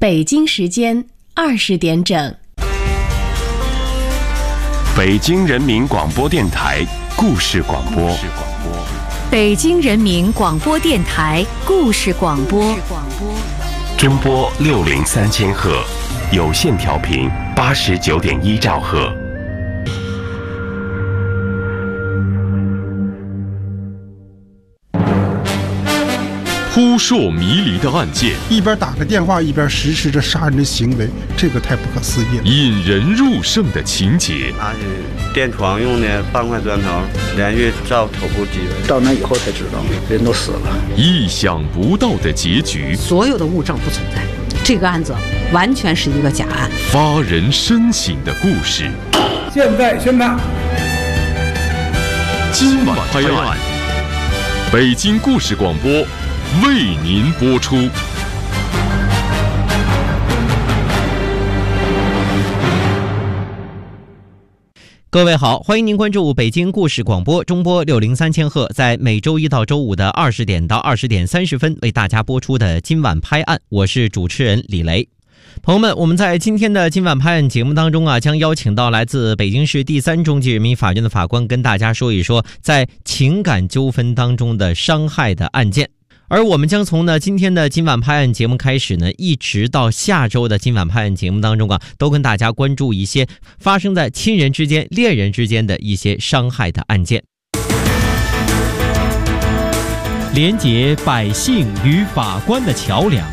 北京时间20点整。 北京人民广播电台故事广播。 北京人民广播电台故事广播。 中波603千赫，有线调频89.1兆赫。 扑朔迷离的案件， 一边打着电话一边实施着杀人的行为，这个太不可思议了。 引人入胜的情节， 拿起垫床用的半块砖头连续照头部击了， 到那以后才知道人都死了。 意想不到的结局， 所有的物证不存在，这个案子完全是一个假案。 发人深省的故事， 现在宣判， 今晚拍案，北京故事广播为您播出。 各位好，欢迎您关注北京故事广播中波603千赫，在每周一到周五的20点到20点30分为大家播出的今晚拍案，我是主持人李雷。朋友们，我们在今天的今晚拍案节目当中将邀请到来自北京市第3中级人民法院的法官，跟大家说一说在情感纠纷当中的伤害的案件。而我们将从今天的今晚拍案节目开始一直到下周的今晚拍案节目当中都跟大家关注一些发生在亲人之间、恋人之间的一些伤害的案件， 连结百姓与法官的桥梁。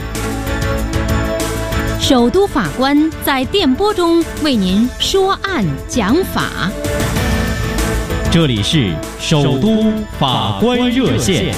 首都法官在电波中为您说案讲法。 这里是首都法官热线。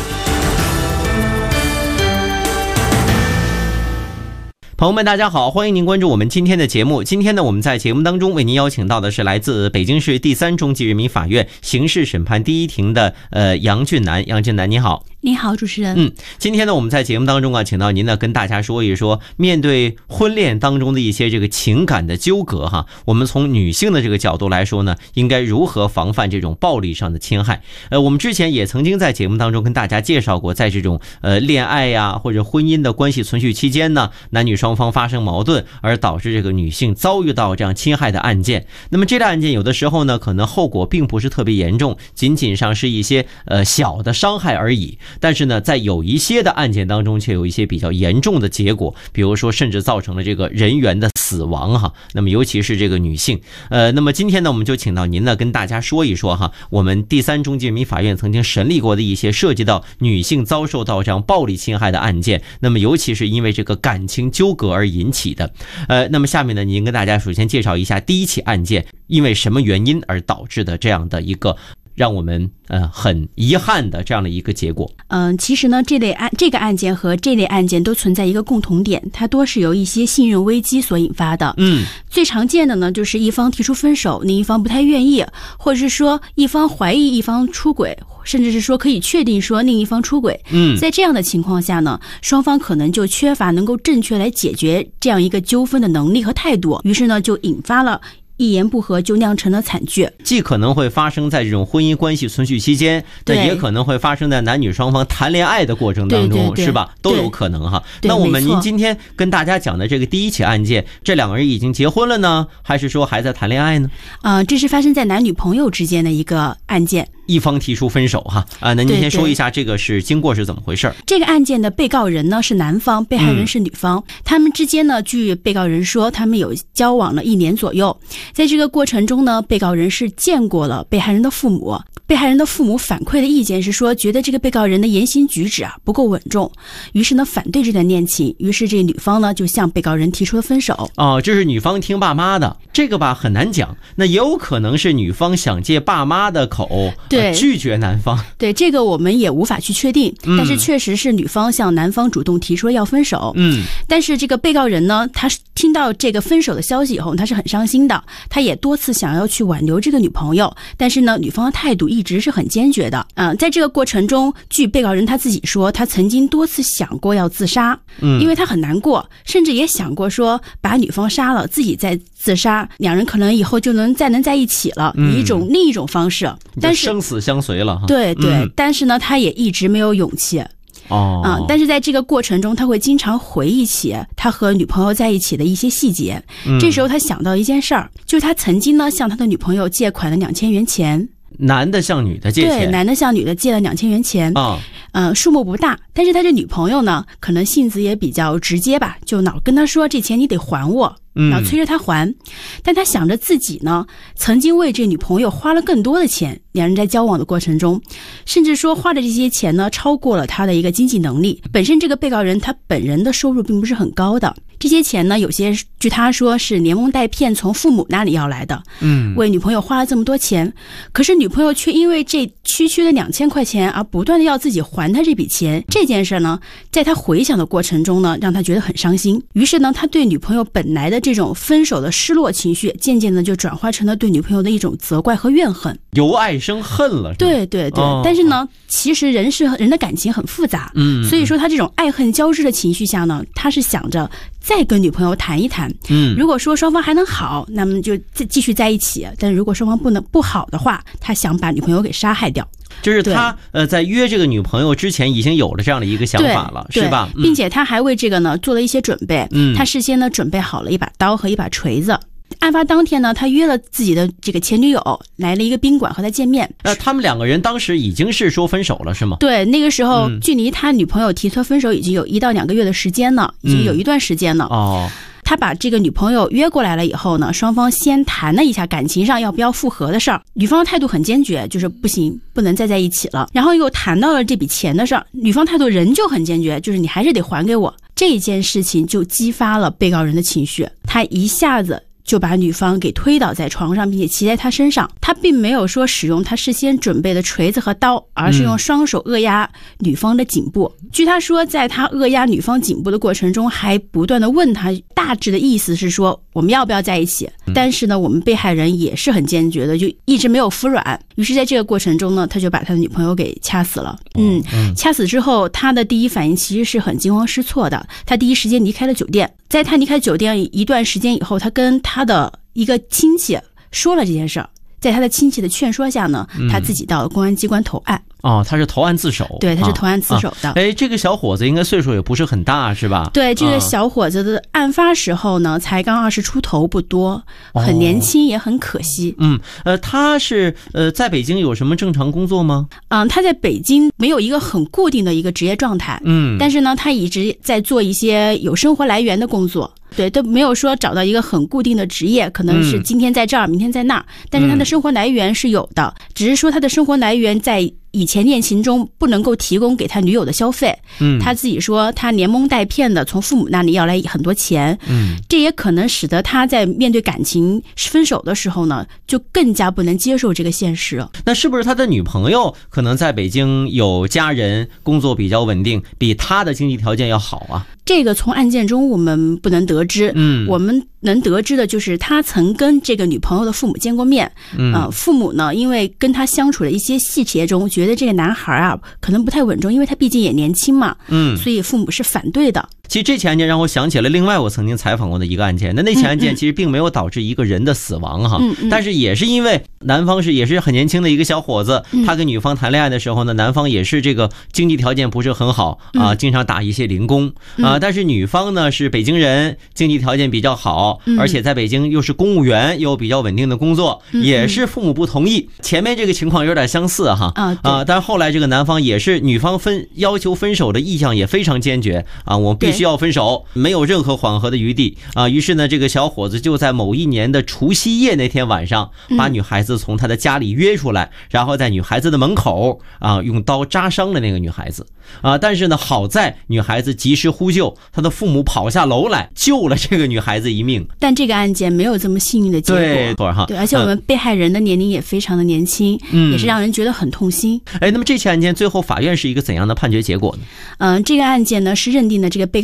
朋友们大家好，欢迎您关注我们今天的节目。今天呢，我们在节目当中为您邀请到的是来自北京市第3中级人民法院刑事审判第1庭的杨俊南。杨俊南你好。 你好，主持人。 今天呢，我们在节目当中请到您呢，跟大家说一说，面对婚恋当中的一些这个情感的纠葛我们从女性的这个角度来说呢，应该如何防范这种暴力上的侵害。我们之前也曾经在节目当中跟大家介绍过，在这种恋爱呀或者婚姻的关系存续期间呢，男女双方发生矛盾而导致这个女性遭遇到这样侵害的案件。那么这类案件有的时候呢，可能后果并不是特别严重，仅仅上是一些小的伤害而已。但是呢，在有一些的案件当中却有一些比较严重的结果，比如说甚至造成了这个人员的死亡那么尤其是这个女性。那么今天呢，我们就请到您呢，跟大家说一说我们第3中级人民法院曾经审理过的一些涉及到女性遭受到这样暴力侵害的案件，那么尤其是因为这个感情纠葛而引起的。那么下面呢，您跟大家首先介绍一下第1起案件因为什么原因而导致的这样的一个让我们很遗憾的这样的一个结果。 其实呢，这个案件和这类案件都存在一个共同点，它多是由一些信任危机所引发的。最常见的呢，就是一方提出分手，另一方不太愿意，或者是说一方怀疑一方出轨，甚至是说可以确定说另一方出轨。在这样的情况下呢，双方可能就缺乏能够正确来解决这样一个纠纷的能力和态度，于是呢，就引发了一言不合就酿成了惨剧， 既可能会发生在这种婚姻关系存续期间，但也可能会发生在男女双方谈恋爱的过程当中，是吧？都有可能那您今天跟大家讲的这个第1起案件，这2个人已经结婚了呢，还是说还在谈恋爱呢？ 这是发生在男女朋友之间的一个案件。 一方提出分手那您先说一下这个是经过是怎么回事？ 这个案件的被告人呢是男方，被害人是女方。他们之间呢，据被告人说，他们有交往了1年左右。在这个过程中呢，被告人是见过了被害人的父母。被害人的父母反馈的意见是说，觉得这个被告人的言行举止不够稳重，于是呢反对这段恋情，于是这女方呢就向被告人提出了分手。 这是女方听爸妈的，这个很难讲，那也有可能是女方想借爸妈的口拒绝男方。 对，这个我们也无法去确定，但是确实是女方向男方主动提出了要分手。但是这个被告人呢，他听到这个分手的消息以后，他是很伤心的，他也多次想要去挽留这个女朋友，但是呢，女方的态度一直是很坚决的。在这个过程中，据被告人他自己说，他曾经多次想过要自杀，因为他很难过，甚至也想过说把女方杀了，自己再自杀，两人可能以后就能在一起了，以另一种方式。但是生死相随了。 对，但是呢，他也一直没有勇气。 但是在这个过程中，他会经常回忆起他和女朋友在一起的一些细节。这时候他想到一件事儿，就是他曾经呢向他的女朋友借款了2000元钱。 男的向女的借钱， 对，男的向女的借了2000元钱，数目不大，但是他这女朋友呢，可能性子也比较直接吧，就老跟他说这钱你得还我，然后催着他还。但他想着自己呢，曾经为这女朋友花了更多的钱，两人在交往的过程中，甚至说花的这些钱呢，超过了他的一个经济能力。本身这个被告人他本人的收入并不是很高的，这些钱呢，有些据他说是连蒙带骗从父母那里要来的，为女朋友花了这么多钱，可是女朋友却因为这区区的2000块钱而不断的要自己还他这笔钱。这件事呢，在他回想的过程中呢，让他觉得很伤心。于是呢，他对女朋友本来的这种分手的失落情绪，渐渐的就转化成了对女朋友的一种责怪和怨恨， 由爱生恨了。 对对对，但是呢，其实人的感情很复杂，所以说他这种爱恨交织的情绪下呢，他是想着再跟女朋友谈一谈，如果说双方还能好，那么就继续在一起，但如果双方不好的话，他想把女朋友给杀害掉。 就是他在约这个女朋友之前已经有了这样的一个想法了，是吧？ 并且他还为这个呢做了一些准备，他事先呢准备好了一把刀和一把锤子。案发当天呢，他约了自己的这个前女友来了一个宾馆和他见面。 他们两个人当时已经是说分手了，是吗？ 对，那个时候距离他女朋友提出分手已经有1到2个月的时间了，已经有一段时间了。他把这个女朋友约过来了以后呢，双方先谈了一下感情上要不要复合的事儿。女方的态度很坚决，就是不行，不能再在一起了。然后又谈到了这笔钱的事儿，女方态度仍旧很坚决，就是你还是得还给我。这件事情就激发了被告人的情绪，他一下子就把女方给推倒在床上，并且骑在她身上。他并没有说使用他事先准备的锤子和刀，而是用双手扼压女方的颈部。据他说，在他扼压女方颈部的过程中，还不断的问他，大致的意思是说我们要不要在一起。但是呢，我们被害人也是很坚决的，就一直没有服软。于是在这个过程中呢，他就把他的女朋友给掐死了。掐死之后，他的第一反应其实是很惊慌失措的，他第一时间离开了酒店。在他离开酒店一段时间以后，他跟他的一个亲戚说了这件事儿，在他的亲戚的劝说下呢，他自己到公安机关投案。 他是投案自首。 对，他是投案自首的。 这个小伙子应该岁数也不是很大，是吧？ 对，这个小伙子的案发时候呢，才刚20出头，不多，很年轻，也很可惜。 他是在北京有什么正常工作吗？ 他在北京没有一个很固定的一个职业状态。但是呢，他一直在做一些有生活来源的工作。对，都没有说找到一个很固定的职业，可能是今天在这儿，明天在那儿，但是他的生活来源是有的，只是说他的生活来源在以前恋情中不能够提供给他女友的消费。他自己说他连蒙带骗的从父母那里要来很多钱。这也可能使得他在面对感情分手的时候呢，就更加不能接受这个现实。 那是不是他的女朋友可能在北京有家人，工作比较稳定，比他的经济条件要好啊？ 这个从案件中我们不能得知，我们能得知的就是他曾跟这个女朋友的父母见过面。父母呢，因为跟他相处的一些细节中，觉得这个男孩啊可能不太稳重，因为他毕竟也年轻嘛，所以父母是反对的。 其实这起案件让我想起了另外我曾经采访过的一个案件，那起案件其实并没有导致一个人的死亡哈，但是也是因为男方也是很年轻的一个小伙子，他跟女方谈恋爱的时候呢，男方也是这个经济条件不是很好啊，经常打一些零工啊，但是女方呢是北京人，经济条件比较好，而且在北京又是公务员，又有比较稳定的工作，也是父母不同意。前面这个情况有点相似哈但是后来这个男方也是女方要求分手的意向也非常坚决啊，我必须要分手，没有任何缓和的余地啊。于是呢，这个小伙子就在某一年的除夕夜那天晚上，把女孩子从他的家里约出来，然后在女孩子的门口啊用刀扎伤了那个女孩子啊。但是呢，好在女孩子及时呼救，她的父母跑下楼来救了这个女孩子一命。 但这个案件没有这么幸运的结果，对，而且我们被害人的年龄也非常的年轻，也是让人觉得很痛心。 那么这起案件最后法院是一个怎样的判决结果呢？ 这个案件呢是认定的这个被告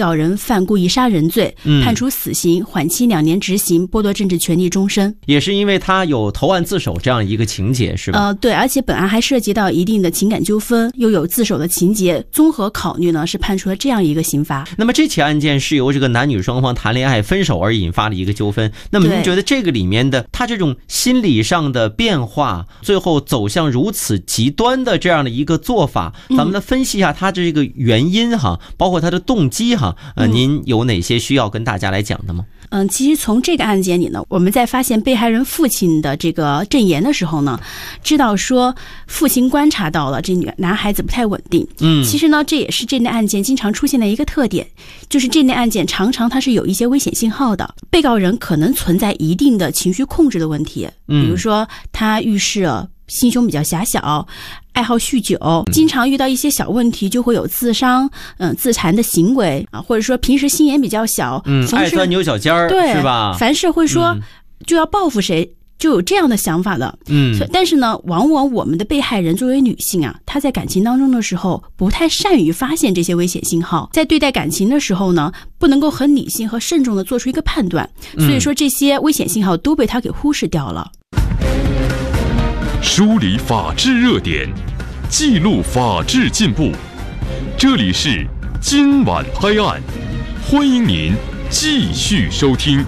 告人犯故意杀人罪，判处死刑，缓期2年执行，剥夺政治权利终身。 也是因为他有投案自首这样一个情节，是吧？ 对，而且本案还涉及到一定的情感纠纷，又有自首的情节，综合考虑呢，是判处了这样一个刑罚。 那么这起案件是由这个男女双方谈恋爱分手而引发的一个纠纷。那么您觉得这个里面的他这种心理上的变化，最后走向如此极端的这样的一个做法，咱们来分析一下他这个原因哈，包括他的动机哈。您有哪些需要跟大家来讲的吗？ 其实从这个案件里呢，我们在发现被害人父亲的这个证言的时候呢，知道说父亲观察到了这男孩子不太稳定。其实呢，这也是这类案件经常出现的一个特点，就是这类案件常常它是有一些危险信号的，被告人可能存在一定的情绪控制的问题，比如说他遇事心胸比较狭小，爱好酗酒，经常遇到一些小问题就会有自伤、自残的行为啊，或者说平时心眼比较小， 爱钻牛角尖儿， 对， 是吧？ 凡事会说就要报复谁，就有这样的想法的。但是呢，往往我们的被害人作为女性啊，她在感情当中的时候不太善于发现这些危险信号，在对待感情的时候呢，不能够很理性和慎重的做出一个判断，所以说这些危险信号都被她给忽视掉了。 梳理法治热点，记录法治进步，这里是今晚拍案，欢迎您继续收听。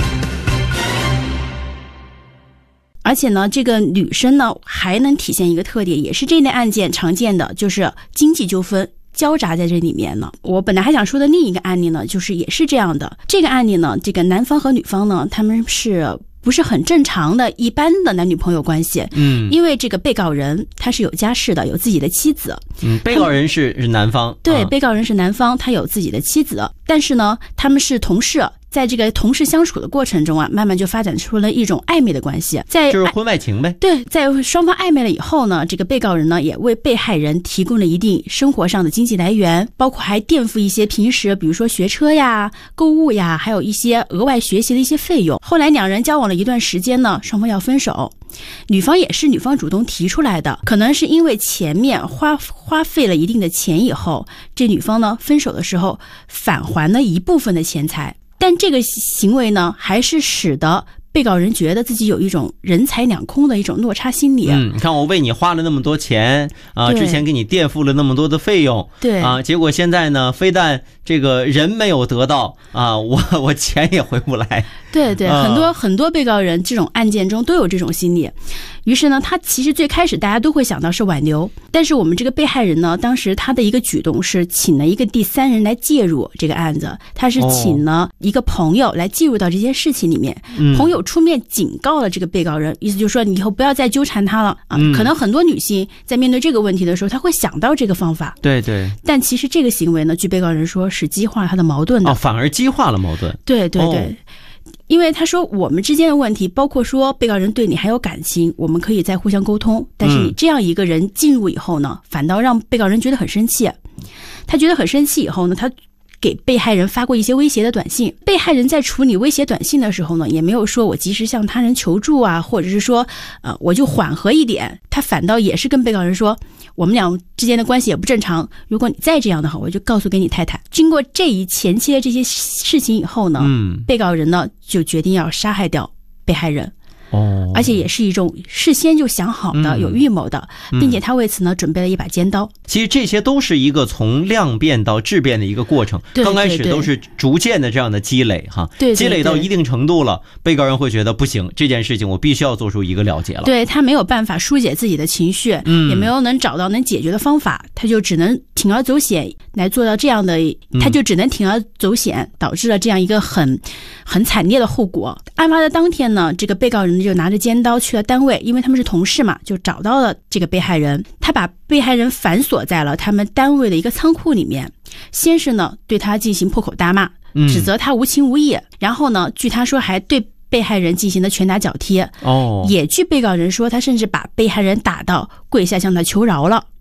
而且呢，这个女生呢还能体现一个特点，也是这类案件常见的，就是经济纠纷交杂在这里面呢。我本来还想说的另一个案例呢，就是也是这样的。这个案例呢，这个男方和女方呢，他们是不是很正常的一般的男女朋友关系？因为这个被告人他是有家室的，有自己的妻子。 被告人是男方， 对，被告人是男方，他有自己的妻子，但是呢，他们是同事。在这个同事相处的过程中啊，慢慢就发展出了一种暧昧的关系， 就是婚外情呗。 对，在双方暧昧了以后呢，这个被告人呢也为被害人提供了一定生活上的经济来源，包括还垫付一些平时比如说学车呀、购物呀，还有一些额外学习的一些费用。后来两人交往了一段时间呢，双方要分手，女方也是女方主动提出来的，可能是因为前面花费了一定的钱以后，这女方呢分手的时候返还了一部分的钱财。但这个行为呢，还是使得被告人觉得自己有一种人财两空的一种落差心理。 你看我为你花了那么多钱啊，之前给你垫付了那么多的费用， 对啊，结果现在呢，非但这个人没有得到啊，我钱也回不来。 对对，很多被告人这种案件中都有这种心理。于是呢，他其实最开始大家都会想到是挽留，但是我们这个被害人呢，当时他的一个举动是请了一个第三人来介入这个案子，他是请了一个朋友来介入到这件事情里面，朋友出面警告了这个被告人，意思就是说你以后不要再纠缠他了啊。可能很多女性在面对这个问题的时候，她会想到这个方法， 对对。 但其实这个行为呢，据被告人说是激化他的矛盾的， 反而激化了矛盾。 对对对。因为他说我们之间的问题包括说被告人对你还有感情，我们可以再互相沟通，但是你这样一个人进入以后呢，反倒让被告人觉得很生气。他觉得很生气以后呢，他给被害人发过一些威胁的短信。被害人在处理威胁短信的时候呢，也没有说我及时向他人求助啊，或者是说我就缓和一点，他反倒也是跟被告人说我们俩之间的关系也不正常，如果你再这样的话，我就告诉给你太太。经过这一前期的这些事情以后呢，被告人呢就决定要杀害掉被害人。而且也是一种事先就想好的、有预谋的，并且他为此呢准备了一把尖刀。 其实这些都是一个从量变到质变的一个过程，刚开始都是逐渐的这样的积累哈，积累到一定程度了，被告人会觉得不行，这件事情我必须要做出一个了结了。 对，他没有办法疏解自己的情绪，也没有能找到能解决的方法，他就只能铤而走险来做到这样的，他就只能铤而走险，导致了这样一个很惨烈的后果。案发的当天呢，这个被告人就拿着尖刀去了单位，因为他们是同事嘛，就找到了这个被害人。他把被害人反锁在了他们单位的一个仓库里面，先是呢对他进行破口大骂，指责他无情无义，然后呢据他说还对被害人进行了拳打脚踢。也据被告人说，他甚至把被害人打到跪下向他求饶了。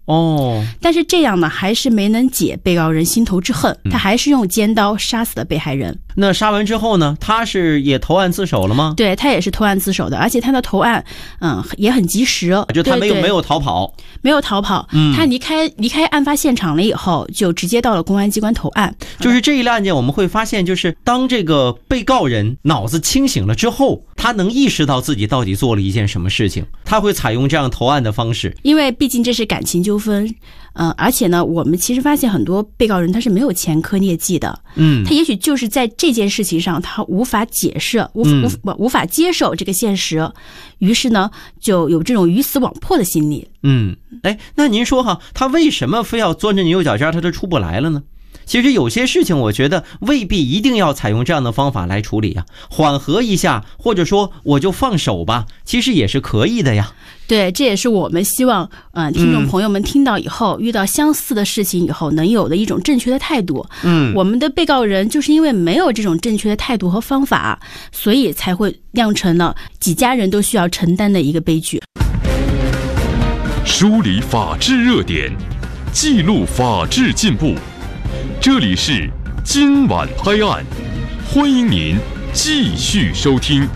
但是这样呢，还是没能解被告人心头之恨，他还是用尖刀杀死了被害人。 那杀完之后呢，他是也投案自首了吗？ 对，他也是投案自首的，而且他的投案也很及时， 就他没有逃跑， 没有逃跑，他离开案发现场了以后，就直接到了公安机关投案。 就是这一类案件，我们会发现，就是当这个被告人脑子清醒了之后，他能意识到自己到底做了一件什么事情，他会采用这样投案的方式。因为毕竟这是感情纠纷，而且呢，我们其实发现很多被告人他是没有前科劣迹的，他也许就是在这件事情上他无法解释，无法接受这个现实，于是呢就有这种鱼死网破的心理。 那您说哈，他为什么非要钻着牛角尖他就出不来了呢？其实有些事情我觉得未必一定要采用这样的方法来处理呀，缓和一下，或者说我就放手吧，其实也是可以的呀。 对，这也是我们希望听众朋友们听到以后，遇到相似的事情以后能有的一种正确的态度。我们的被告人就是因为没有这种正确的态度和方法，所以才会酿成了几家人都需要承担的一个悲剧。 梳理法治热点，记录法治进步，这里是今晚拍案，欢迎您继续收听。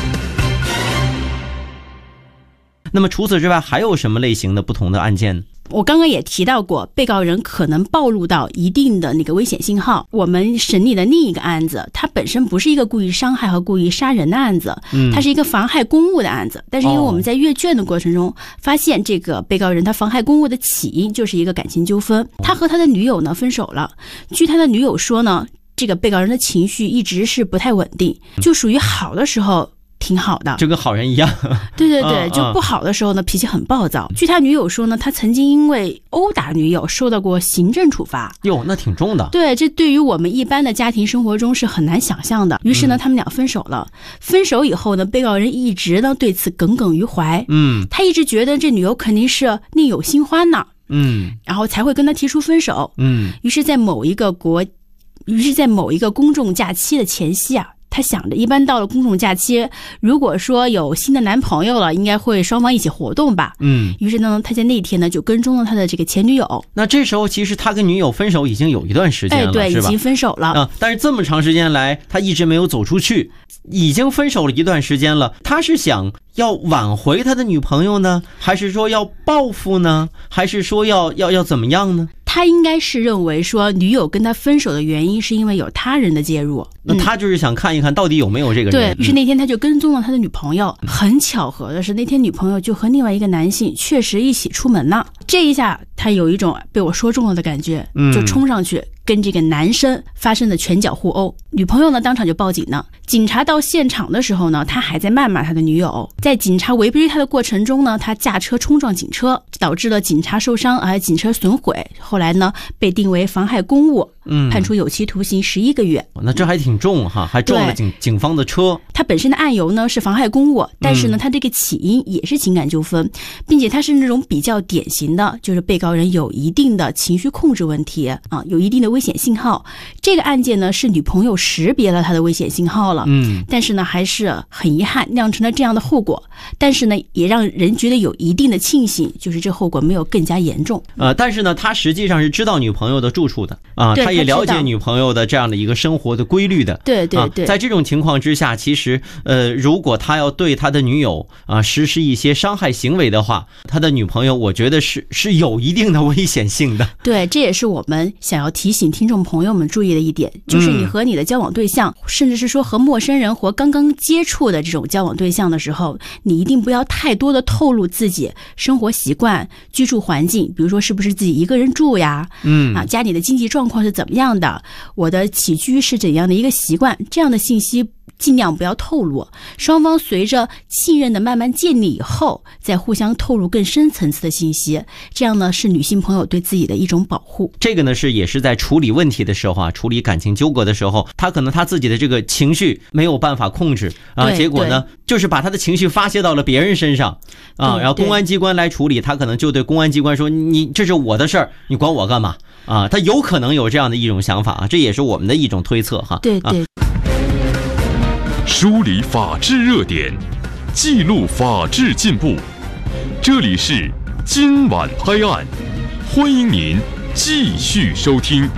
那么除此之外还有什么类型的不同的案件呢？ 我刚刚也提到过，被告人可能暴露到一定的那个危险信号。我们审理的另一个案子，它本身不是一个故意伤害和故意杀人的案子，它是一个妨害公务的案子。但是因为我们在阅卷的过程中发现，这个被告人他妨害公务的起因就是一个感情纠纷。他和他的女友呢分手了，据他的女友说呢，这个被告人的情绪一直是不太稳定，就属于好的时候挺好的， 就跟好人一样。 对对对，就不好的时候呢，脾气很暴躁。据他女友说呢，他曾经因为殴打女友受到过行政处罚。 哟，那挺重的。 对，这对于我们一般的家庭生活中是很难想象的。于是呢，他们俩分手了。分手以后呢，被告人一直呢对此耿耿于怀。他一直觉得这女友肯定是另有新欢呢。然后才会跟他提出分手。于是在某一个公众假期的前夕啊，他想着一般到了公众假期，如果说有新的男朋友了，应该会双方一起活动吧。于是呢，他在那天呢就跟踪了他的这个前女友。 那这时候其实他跟女友分手已经有一段时间了， 对， 是吧？ 已经分手了。 但是这么长时间来，他一直没有走出去，已经分手了一段时间了。他是想要挽回他的女朋友呢，还是说要报复呢，还是说要怎么样呢？ 他应该是认为说女友跟他分手的原因是因为有他人的介入。 那他就是想看一看到底有没有这个人。 对，于是那天他就跟踪了他的女朋友。很巧合的是，那天女朋友就和另外一个男性确实一起出门了。这一下他有一种被我说中了的感觉，就冲上去跟这个男生发生了拳脚互殴。女朋友呢当场就报警了。警察到现场的时候呢，他还在谩骂他的女友。在警察围追他的过程中呢，他驾车冲撞警车，导致了警察受伤，而警车损毁。后来呢被定为妨害公务，判处有期徒刑11个月。 那这还挺重哈，还撞了警方的车。 他本身的案由呢是妨害公务，但是呢他这个起因也是情感纠纷，并且他是那种比较典型的，就是被告人有一定的情绪控制问题啊，有一定的危险信号。这个案件呢是女朋友识别了他的危险信号了，但是呢还是很遗憾酿成了这样的后果。但是呢也让人觉得有一定的庆幸，就是这后果没有更加严重。 但是呢他实际上是知道女朋友的住处的啊，他也了解女朋友的这样的一个生活的规律的。 对对对， 在这种情况之下，其实如果他要对他的女友实施一些伤害行为的话，他的女朋友我觉得是有一定的危险性的。 对，这也是我们想要提醒听众朋友们注意的一点，就是你和你的交往对象，甚至是说和陌生人或刚刚接触的这种交往对象的时候，你一定不要太多的透露自己生活习惯、居住环境，比如说是不是自己一个人住呀，家里的经济状况是怎么样的，我的起居是怎样的一个习惯，这样的信息尽量不要透露。双方随着信任的慢慢建立以后，再互相透露更深层次的信息，这样呢是女性朋友对自己的一种保护。 这个呢也是在处理问题的时候处理感情纠葛的时候，他可能他自己的这个情绪没有办法控制结果呢就是把他的情绪发泄到了别人身上然后公安机关来处理，他可能就对公安机关说，你这是我的事儿，你管我干嘛他有可能有这样的一种想法这也是我们的一种推测哈。 对对。 梳理法治热点，记录法治进步，这里是今晚拍案， 欢迎您继续收听。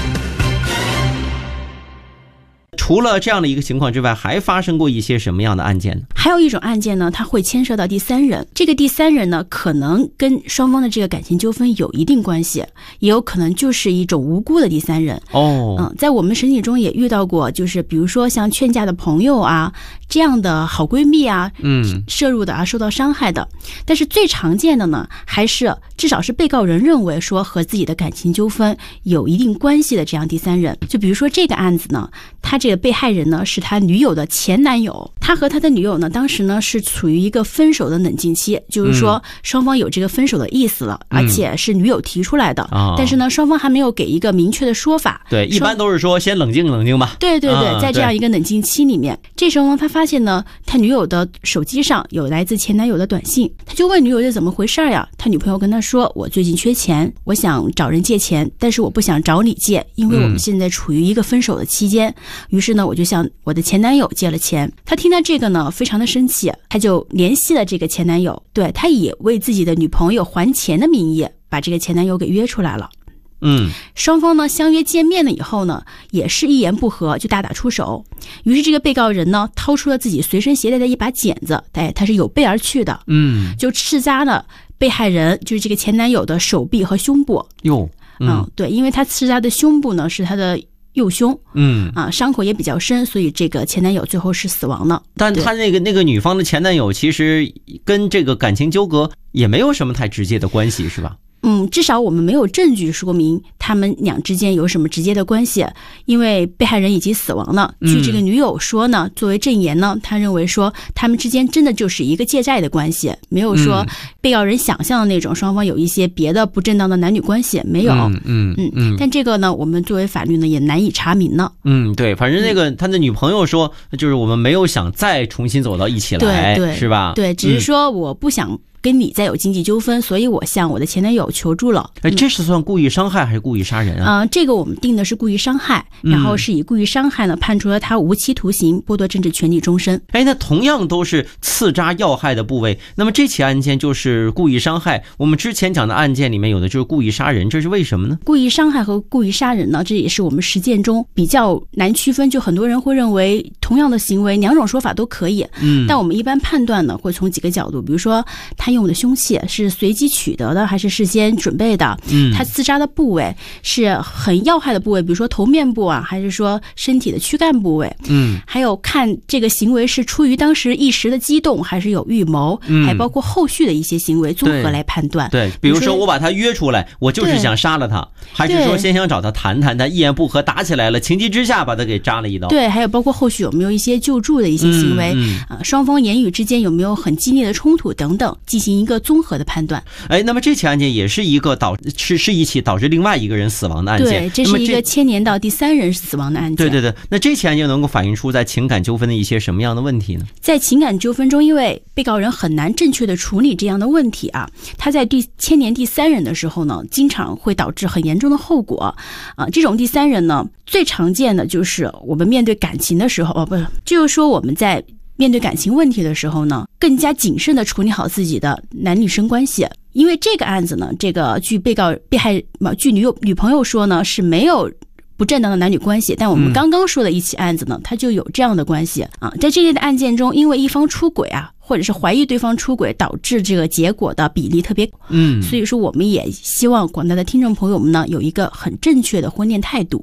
除了这样的一个情况之外，还发生过一些什么样的案件呢？ 还有一种案件呢，它会牵涉到第三人。这个第三人呢，可能跟双方的这个感情纠纷有一定关系，也有可能就是一种无辜的第三人。在我们审理中也遇到过，就是比如说像劝架的朋友啊，这样的好闺蜜啊，涉入的啊，受到伤害的。但是最常见的呢，还是至少是被告人认为说和自己的感情纠纷有一定关系的这样第三人。就比如说这个案子呢，他这个被害人呢是他女友的前男友，他和他的女友呢当时呢是处于一个分手的冷静期，就是说双方有这个分手的意思了，而且是女友提出来的，但是呢双方还没有给一个明确的说法。 对，一般都是说先冷静冷静吧。 对对对，在这样一个冷静期里面，这时候呢他发现呢他女友的手机上有来自前男友的短信，他就问女友这怎么回事呀？他女朋友跟他说，我最近缺钱，我想找人借钱，但是我不想找你借，因为我们现在处于一个分手的期间。于是呢我就向我的前男友借了钱。他听到这个呢非常的生气，他就联系了这个前男友，对，他以为自己的女朋友还钱的名义把这个前男友给约出来了。双方呢相约见面了以后呢，也是一言不合就大打出手。于是这个被告人呢掏出了自己随身携带的一把剪子，他是有备而去的，就刺扎了被害人就是这个前男友的手臂和胸部。对，因为他刺扎的胸部呢是他的右胸，伤口也比较深，所以这个前男友最后是死亡了。 但他那个女方的前男友其实跟这个感情纠葛也没有什么太直接的关系，是吧？ 至少我们没有证据说明他们俩之间有什么直接的关系，因为被害人已经死亡了。据这个女友说呢，作为证言呢，她认为说他们之间真的就是一个借债的关系，没有说被告人想象的那种双方有一些别的不正当的男女关系，没有。但这个呢，我们作为法律呢也难以查明呢。 对，反正那个他的女朋友说，就是我们没有想再重新走到一起来， 对， 是吧？ 对，只是说我不想跟你再有经济纠纷，所以我向我的前男友求助了。 这是算故意伤害还是故意杀人啊？ 这个我们定的是故意伤害，然后是以故意伤害呢判处了他无期徒刑，剥夺政治权利终身。 那同样都是刺扎要害的部位，那么这起案件就是故意伤害。我们之前讲的案件里面有的就是故意杀人，这是为什么呢？ 故意伤害和故意杀人呢，这也是我们实践中比较难区分，就很多人会认为同样的行为两种说法都可以，但我们一般判断呢会从几个角度，比如说他用的凶器是随机取得的还是事先准备的，他刺扎的部位是很要害的部位，比如说头面部啊，还是说身体的躯干部位，还有看这个行为是出于当时一时的激动还是有预谋，还包括后续的一些行为综合来判断。 对，比如说我把他约出来，我就是想杀了他，还是说先想找他谈谈，他一言不合打起来了，情急之下把他给扎了一刀。 对，还有包括后续有没有一些救助的一些行为，双方言语之间有没有很激烈的冲突等等，进行一个综合的判断。 那么这起案件也是一个是一起导致另外一个人死亡的案件。 对，这是一个牵连到第三人死亡的案件。 对，那这起案件能够反映出在情感纠纷的一些什么样的问题呢？ 在情感纠纷中，因为被告人很难正确的处理这样的问题啊，他在牵连第三人的时候呢，经常会导致很严重的后果这种第三人呢，最常见的就是我们面对感情的时候，就是说我们在面对感情问题的时候呢，更加谨慎地处理好自己的男女生关系。因为这个案子呢，这个据据女朋友说呢，是没有不正当的男女关系，但我们刚刚说的一起案子呢，它就有这样的关系在这类的案件中，因为一方出轨或者是怀疑对方出轨，导致这个结果的比例特别高。所以说我们也希望广大的听众朋友们呢，有一个很正确的婚恋态度，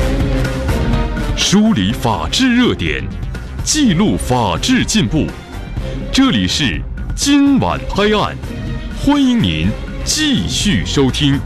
梳理法治热点，记录法治进步。这里是今晚拍案，欢迎您继续收听。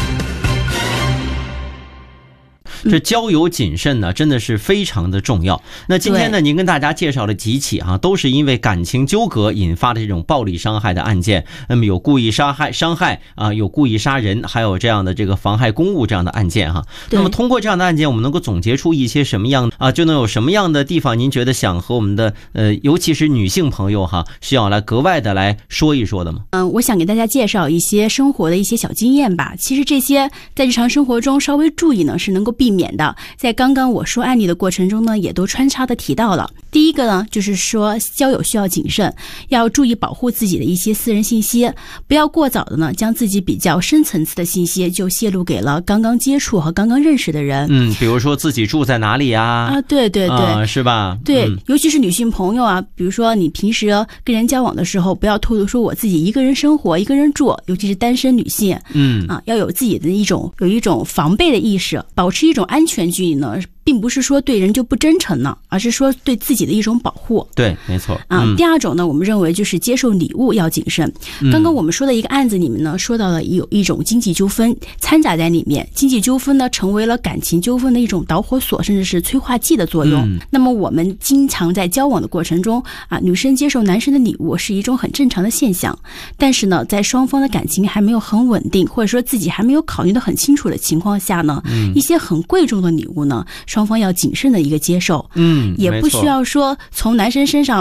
这交友谨慎呢，真的是非常的重要。那今天呢，您跟大家介绍了几起都是因为感情纠葛引发的这种暴力伤害的案件。那么有故意伤害有故意杀人，还有这样的这个妨害公务这样的案件那么通过这样的案件，我们能够总结出一些什么样就能有什么样的地方，您觉得想和我们的尤其是女性朋友需要来格外的来说一说的吗？ 我想给大家介绍一些生活的一些小经验吧。其实这些在日常生活中稍微注意呢，是能够避免的。在刚刚我说案例的过程中呢，也都穿插的提到了。 第一个呢，就是说交友需要谨慎，要注意保护自己的一些私人信息，不要过早的呢将自己比较深层次的信息就泄露给了刚刚接触和刚刚认识的人。 比如说自己住在哪里啊？ 对对对， 是吧？ 对，尤其是女性朋友啊，比如说你平时跟人交往的时候，不要透露说我自己一个人生活、一个人住，尤其是单身女性，要有自己的一种防备的意识，保持一种安全距离呢。并不是说对人就不真诚呢，而是说对自己的一种保护。 对，没错。 第二种呢，我们认为就是接受礼物要谨慎。刚刚我们说的一个案子里面呢，说到了有一种经济纠纷掺杂在里面，经济纠纷呢成为了感情纠纷的一种导火索，甚至是催化剂的作用。那么我们经常在交往的过程中女生接受男生的礼物是一种很正常的现象，但是呢，在双方的感情还没有很稳定，或者说自己还没有考虑得很清楚的情况下呢，一些很贵重的礼物呢，双方要谨慎的一个接受，也不需要说从男生身上